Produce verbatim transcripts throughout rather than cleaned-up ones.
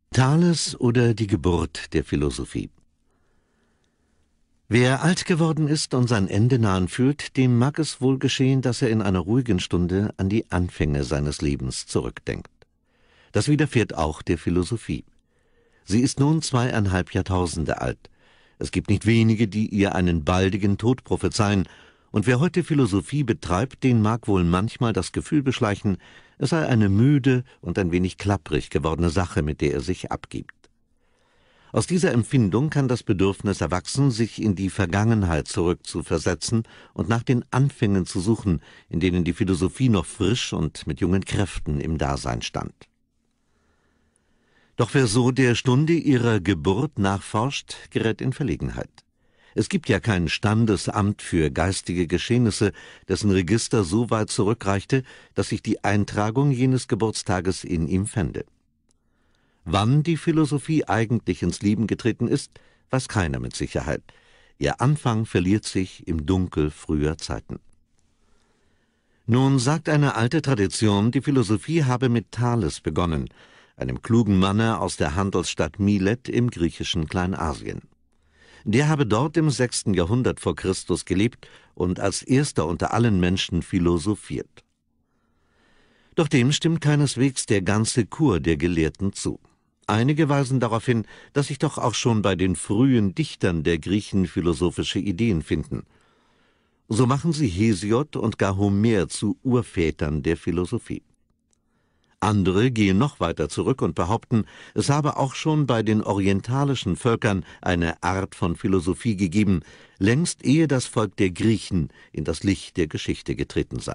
Thales oder die Geburt der Philosophie. Wer alt geworden ist und sein Ende nahen fühlt, dem mag es wohl geschehen, dass er in einer ruhigen Stunde an die Anfänge seines Lebens zurückdenkt. Das widerfährt auch der Philosophie. Sie ist nun zweieinhalb Jahrtausende alt. Es gibt nicht wenige, die ihr einen baldigen Tod prophezeien, und wer heute Philosophie betreibt, den mag wohl manchmal das Gefühl beschleichen, es sei eine müde und ein wenig klapprig gewordene Sache, mit der er sich abgibt. Aus dieser Empfindung kann das Bedürfnis erwachsen, sich in die Vergangenheit zurückzuversetzen und nach den Anfängen zu suchen, in denen die Philosophie noch frisch und mit jungen Kräften im Dasein stand. Doch wer so der Stunde ihrer Geburt nachforscht, gerät in Verlegenheit. Es gibt ja kein Standesamt für geistige Geschehnisse, dessen Register so weit zurückreichte, dass sich die Eintragung jenes Geburtstages in ihm fände. Wann die Philosophie eigentlich ins Leben getreten ist, weiß keiner mit Sicherheit. Ihr Anfang verliert sich im Dunkel früher Zeiten. Nun sagt eine alte Tradition, die Philosophie habe mit Thales begonnen, einem klugen Manne aus der Handelsstadt Milet im griechischen Kleinasien. Der habe dort im sechsten Jahrhundert vor Christus gelebt und als erster unter allen Menschen philosophiert. Doch dem stimmt keineswegs der ganze Chor der Gelehrten zu. Einige weisen darauf hin, dass sich doch auch schon bei den frühen Dichtern der Griechen philosophische Ideen finden. So machen sie Hesiod und gar Homer zu Urvätern der Philosophie. Andere gehen noch weiter zurück und behaupten, es habe auch schon bei den orientalischen Völkern eine Art von Philosophie gegeben, längst ehe das Volk der Griechen in das Licht der Geschichte getreten sei.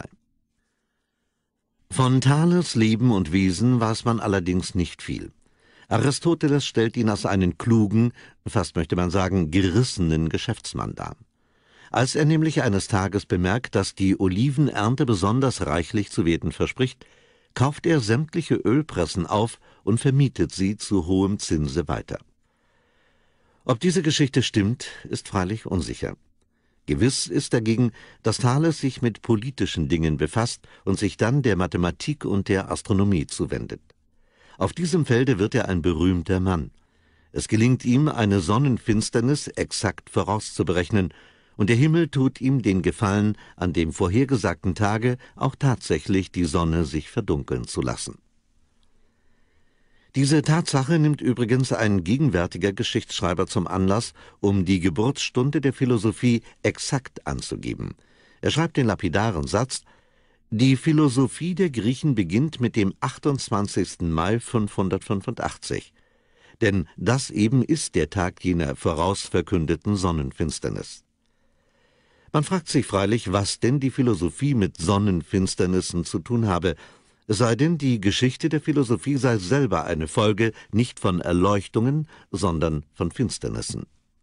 Von Thales Leben und Wesen weiß man allerdings nicht viel. Aristoteles stellt ihn als einen klugen, fast möchte man sagen gerissenen Geschäftsmann dar. Als er nämlich eines Tages bemerkt, dass die Olivenernte besonders reichlich zu werden verspricht, kauft er sämtliche Ölpressen auf und vermietet sie zu hohem Zinse weiter. Ob diese Geschichte stimmt, ist freilich unsicher. Gewiss ist dagegen, dass Thales sich mit politischen Dingen befasst und sich dann der Mathematik und der Astronomie zuwendet. Auf diesem Felde wird er ein berühmter Mann. Es gelingt ihm, eine Sonnenfinsternis exakt vorauszuberechnen, und der Himmel tut ihm den Gefallen, an dem vorhergesagten Tage auch tatsächlich die Sonne sich verdunkeln zu lassen. Diese Tatsache nimmt übrigens ein gegenwärtiger Geschichtsschreiber zum Anlass, um die Geburtsstunde der Philosophie exakt anzugeben. Er schreibt den lapidaren Satz: Die Philosophie der Griechen beginnt mit dem achtundzwanzigsten Mai fünfhundertfünfundachtzig, denn das eben ist der Tag jener vorausverkündeten Sonnenfinsternis. Man fragt sich freilich, was denn die Philosophie mit Sonnenfinsternissen zu tun habe, es sei denn, die Geschichte der Philosophie sei selber eine Folge nicht von Erleuchtungen, sondern von Finsternissen.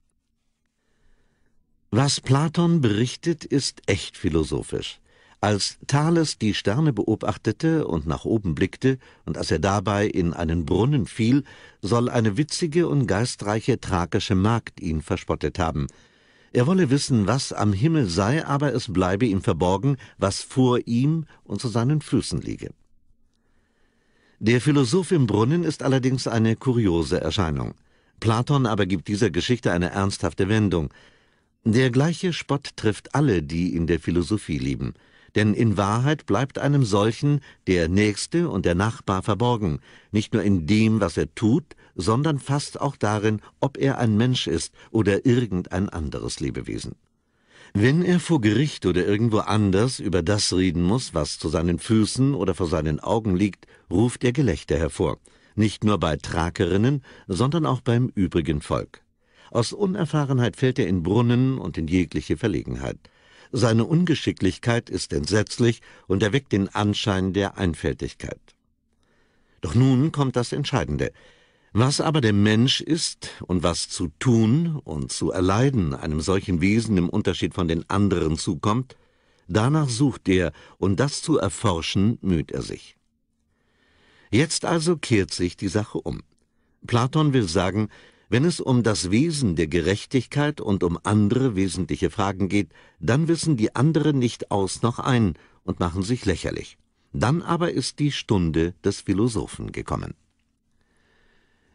Was Platon berichtet, ist echt philosophisch. Als Thales die Sterne beobachtete und nach oben blickte, und als er dabei in einen Brunnen fiel, soll eine witzige und geistreiche thrakische Magd ihn verspottet haben. Er wolle wissen, was am Himmel sei, aber es bleibe ihm verborgen, was vor ihm und zu seinen Füßen liege. Der Philosoph im Brunnen ist allerdings eine kuriose Erscheinung. Platon aber gibt dieser Geschichte eine ernsthafte Wendung. Der gleiche Spott trifft alle, die in der Philosophie lieben. Denn in Wahrheit bleibt einem solchen der Nächste und der Nachbar verborgen, nicht nur in dem, was er tut, sondern fast auch darin, ob er ein Mensch ist oder irgendein anderes Lebewesen. Wenn er vor Gericht oder irgendwo anders über das reden muss, was zu seinen Füßen oder vor seinen Augen liegt, ruft er Gelächter hervor, nicht nur bei Thrakerinnen, sondern auch beim übrigen Volk. Aus Unerfahrenheit fällt er in Brunnen und in jegliche Verlegenheit. Seine Ungeschicklichkeit ist entsetzlich und erweckt den Anschein der Einfältigkeit. Doch nun kommt das Entscheidende. Was aber der Mensch ist und was zu tun und zu erleiden einem solchen Wesen im Unterschied von den anderen zukommt, danach sucht er, und das zu erforschen müht er sich. Jetzt also kehrt sich die Sache um. Platon will sagen, wenn es um das Wesen der Gerechtigkeit und um andere wesentliche Fragen geht, dann wissen die anderen nicht aus noch ein und machen sich lächerlich. Dann aber ist die Stunde des Philosophen gekommen.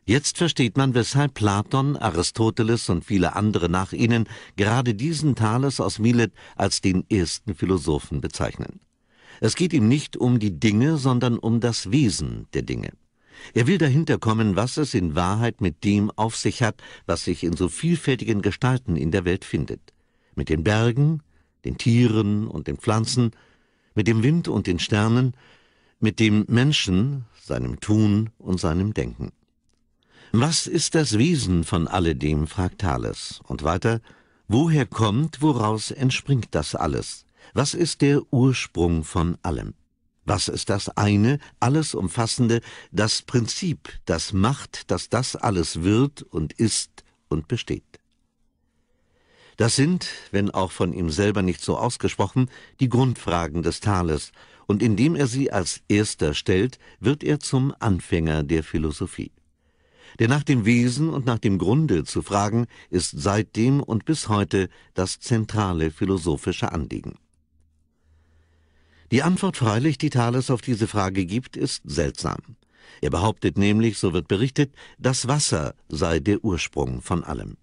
Jetzt versteht man, weshalb Platon, Aristoteles und viele andere nach ihnen gerade diesen Thales aus Milet als den ersten Philosophen bezeichnen. Es geht ihm nicht um die Dinge, sondern um das Wesen der Dinge. Er will dahinter kommen, was es in Wahrheit mit dem auf sich hat, was sich in so vielfältigen Gestalten in der Welt findet. Mit den Bergen, den Tieren und den Pflanzen, mit dem Wind und den Sternen, mit dem Menschen, seinem Tun und seinem Denken. Was ist das Wesen von alledem, fragt Thales. Und weiter, woher kommt, woraus entspringt das alles? Was ist der Ursprung von allem? Was ist das eine, alles umfassende, das Prinzip, das macht, dass das alles wird und ist und besteht? Das sind, wenn auch von ihm selber nicht so ausgesprochen, die Grundfragen des Thales, und indem er sie als erster stellt, wird er zum Anfänger der Philosophie. Denn nach dem Wesen und nach dem Grunde zu fragen, ist seitdem und bis heute das zentrale philosophische Anliegen. Die Antwort freilich, die Thales auf diese Frage gibt, ist seltsam. Er behauptet nämlich, so wird berichtet, das Wasser sei der Ursprung von allem.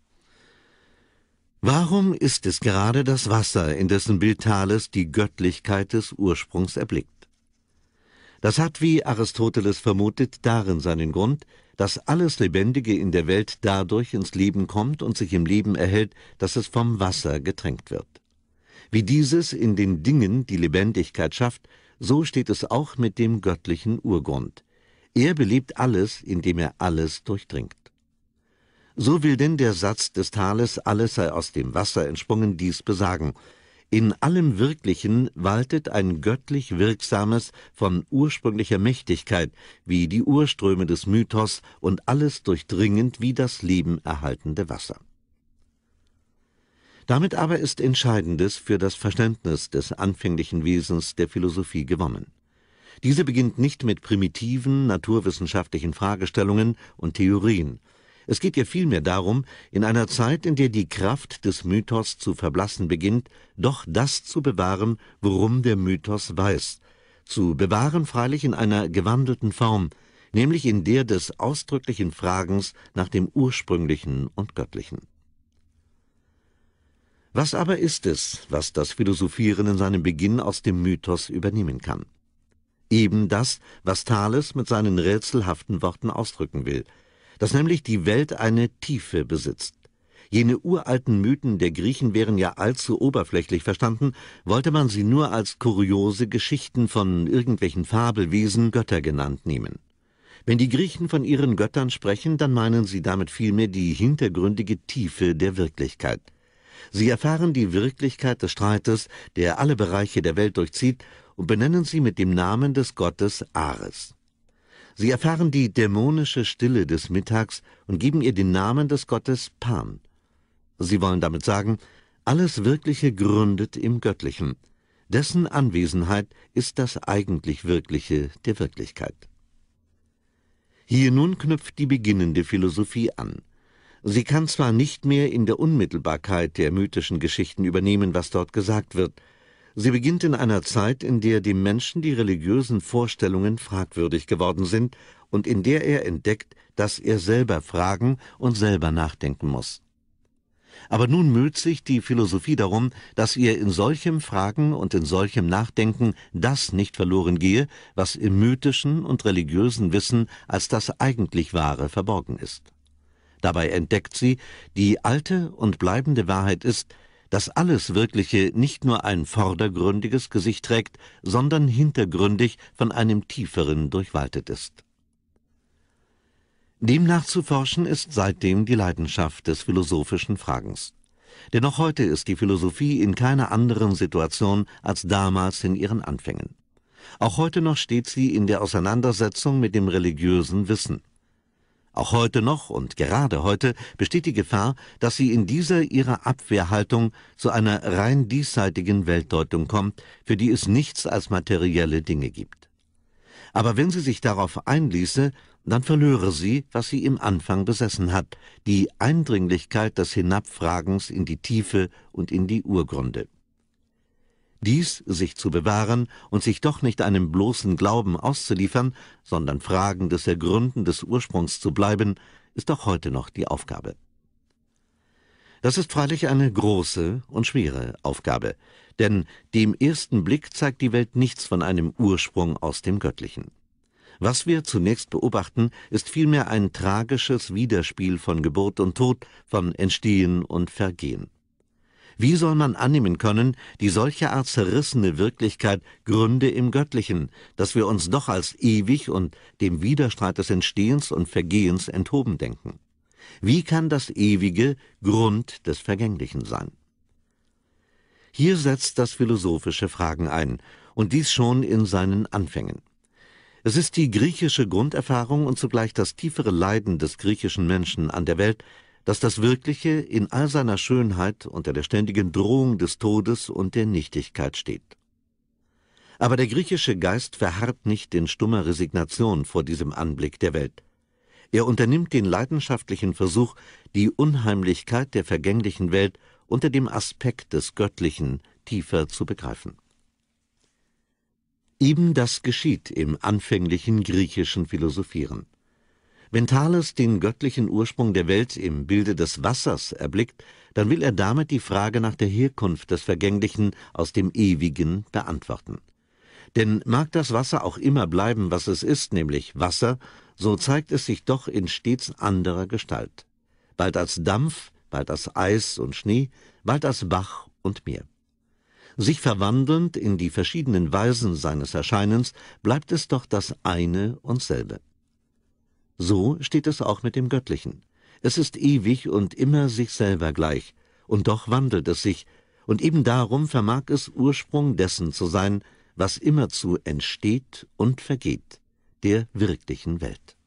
Warum ist es gerade das Wasser, in dessen Bild Thales die Göttlichkeit des Ursprungs erblickt? Das hat, wie Aristoteles vermutet, darin seinen Grund, dass alles Lebendige in der Welt dadurch ins Leben kommt und sich im Leben erhält, dass es vom Wasser getränkt wird. Wie dieses in den Dingen die Lebendigkeit schafft, so steht es auch mit dem göttlichen Urgrund. Er belebt alles, indem er alles durchdringt. So will denn der Satz des Thales, alles sei aus dem Wasser entsprungen, dies besagen. In allem Wirklichen waltet ein göttlich wirksames, von ursprünglicher Mächtigkeit, wie die Urströme des Mythos und alles durchdringend wie das Leben erhaltende Wasser. Damit aber ist Entscheidendes für das Verständnis des anfänglichen Wesens der Philosophie gewonnen. Diese beginnt nicht mit primitiven, naturwissenschaftlichen Fragestellungen und Theorien. Es geht ihr vielmehr darum, in einer Zeit, in der die Kraft des Mythos zu verblassen beginnt, doch das zu bewahren, worum der Mythos weiß. Zu bewahren freilich in einer gewandelten Form, nämlich in der des ausdrücklichen Fragens nach dem Ursprünglichen und Göttlichen. Was aber ist es, was das Philosophieren in seinem Beginn aus dem Mythos übernehmen kann? Eben das, was Thales mit seinen rätselhaften Worten ausdrücken will, dass nämlich die Welt eine Tiefe besitzt. Jene uralten Mythen der Griechen wären ja allzu oberflächlich verstanden, wollte man sie nur als kuriose Geschichten von irgendwelchen Fabelwesen, Götter genannt, nehmen. Wenn die Griechen von ihren Göttern sprechen, dann meinen sie damit vielmehr die hintergründige Tiefe der Wirklichkeit. Sie erfahren die Wirklichkeit des Streites, der alle Bereiche der Welt durchzieht, und benennen sie mit dem Namen des Gottes Ares. Sie erfahren die dämonische Stille des Mittags und geben ihr den Namen des Gottes Pan. Sie wollen damit sagen, alles Wirkliche gründet im Göttlichen. Dessen Anwesenheit ist das eigentlich Wirkliche der Wirklichkeit. Hier nun knüpft die beginnende Philosophie an. Sie kann zwar nicht mehr in der Unmittelbarkeit der mythischen Geschichten übernehmen, was dort gesagt wird. Sie beginnt in einer Zeit, in der dem Menschen die religiösen Vorstellungen fragwürdig geworden sind und in der er entdeckt, dass er selber fragen und selber nachdenken muss. Aber nun müht sich die Philosophie darum, dass ihr in solchem Fragen und in solchem Nachdenken das nicht verloren gehe, was im mythischen und religiösen Wissen als das eigentlich Wahre verborgen ist. Dabei entdeckt sie, die alte und bleibende Wahrheit ist, dass alles Wirkliche nicht nur ein vordergründiges Gesicht trägt, sondern hintergründig von einem tieferen durchwaltet ist. Dem nachzuforschen ist seitdem die Leidenschaft des philosophischen Fragens. Denn auch heute ist die Philosophie in keiner anderen Situation als damals in ihren Anfängen. Auch heute noch steht sie in der Auseinandersetzung mit dem religiösen Wissen. Auch heute noch und gerade heute besteht die Gefahr, dass sie in dieser ihrer Abwehrhaltung zu einer rein diesseitigen Weltdeutung kommt, für die es nichts als materielle Dinge gibt. Aber wenn sie sich darauf einließe, dann verlöre sie, was sie im Anfang besessen hat, die Eindringlichkeit des Hinabfragens in die Tiefe und in die Urgründe. Dies sich zu bewahren und sich doch nicht einem bloßen Glauben auszuliefern, sondern Fragen des Ergründen des Ursprungs zu bleiben, ist auch heute noch die Aufgabe. Das ist freilich eine große und schwere Aufgabe, denn dem ersten Blick zeigt die Welt nichts von einem Ursprung aus dem Göttlichen. Was wir zunächst beobachten, ist vielmehr ein tragisches Widerspiel von Geburt und Tod, von Entstehen und Vergehen. Wie soll man annehmen können, die solche Art zerrissene Wirklichkeit gründe im Göttlichen, dass wir uns doch als ewig und dem Widerstreit des Entstehens und Vergehens enthoben denken? Wie kann das Ewige Grund des Vergänglichen sein? Hier setzt das philosophische Fragen ein, und dies schon in seinen Anfängen. Es ist die griechische Grunderfahrung und zugleich das tiefere Leiden des griechischen Menschen an der Welt, dass das Wirkliche in all seiner Schönheit unter der ständigen Drohung des Todes und der Nichtigkeit steht. Aber der griechische Geist verharrt nicht in stummer Resignation vor diesem Anblick der Welt. Er unternimmt den leidenschaftlichen Versuch, die Unheimlichkeit der vergänglichen Welt unter dem Aspekt des Göttlichen tiefer zu begreifen. Eben das geschieht im anfänglichen griechischen Philosophieren. Wenn Thales den göttlichen Ursprung der Welt im Bilde des Wassers erblickt, dann will er damit die Frage nach der Herkunft des Vergänglichen aus dem Ewigen beantworten. Denn mag das Wasser auch immer bleiben, was es ist, nämlich Wasser, so zeigt es sich doch in stets anderer Gestalt. Bald als Dampf, bald als Eis und Schnee, bald als Bach und Meer. Sich verwandelnd in die verschiedenen Weisen seines Erscheinens, bleibt es doch das eine und selbe. So steht es auch mit dem Göttlichen. Es ist ewig und immer sich selber gleich, und doch wandelt es sich, und eben darum vermag es Ursprung dessen zu sein, was immerzu entsteht und vergeht, der wirklichen Welt.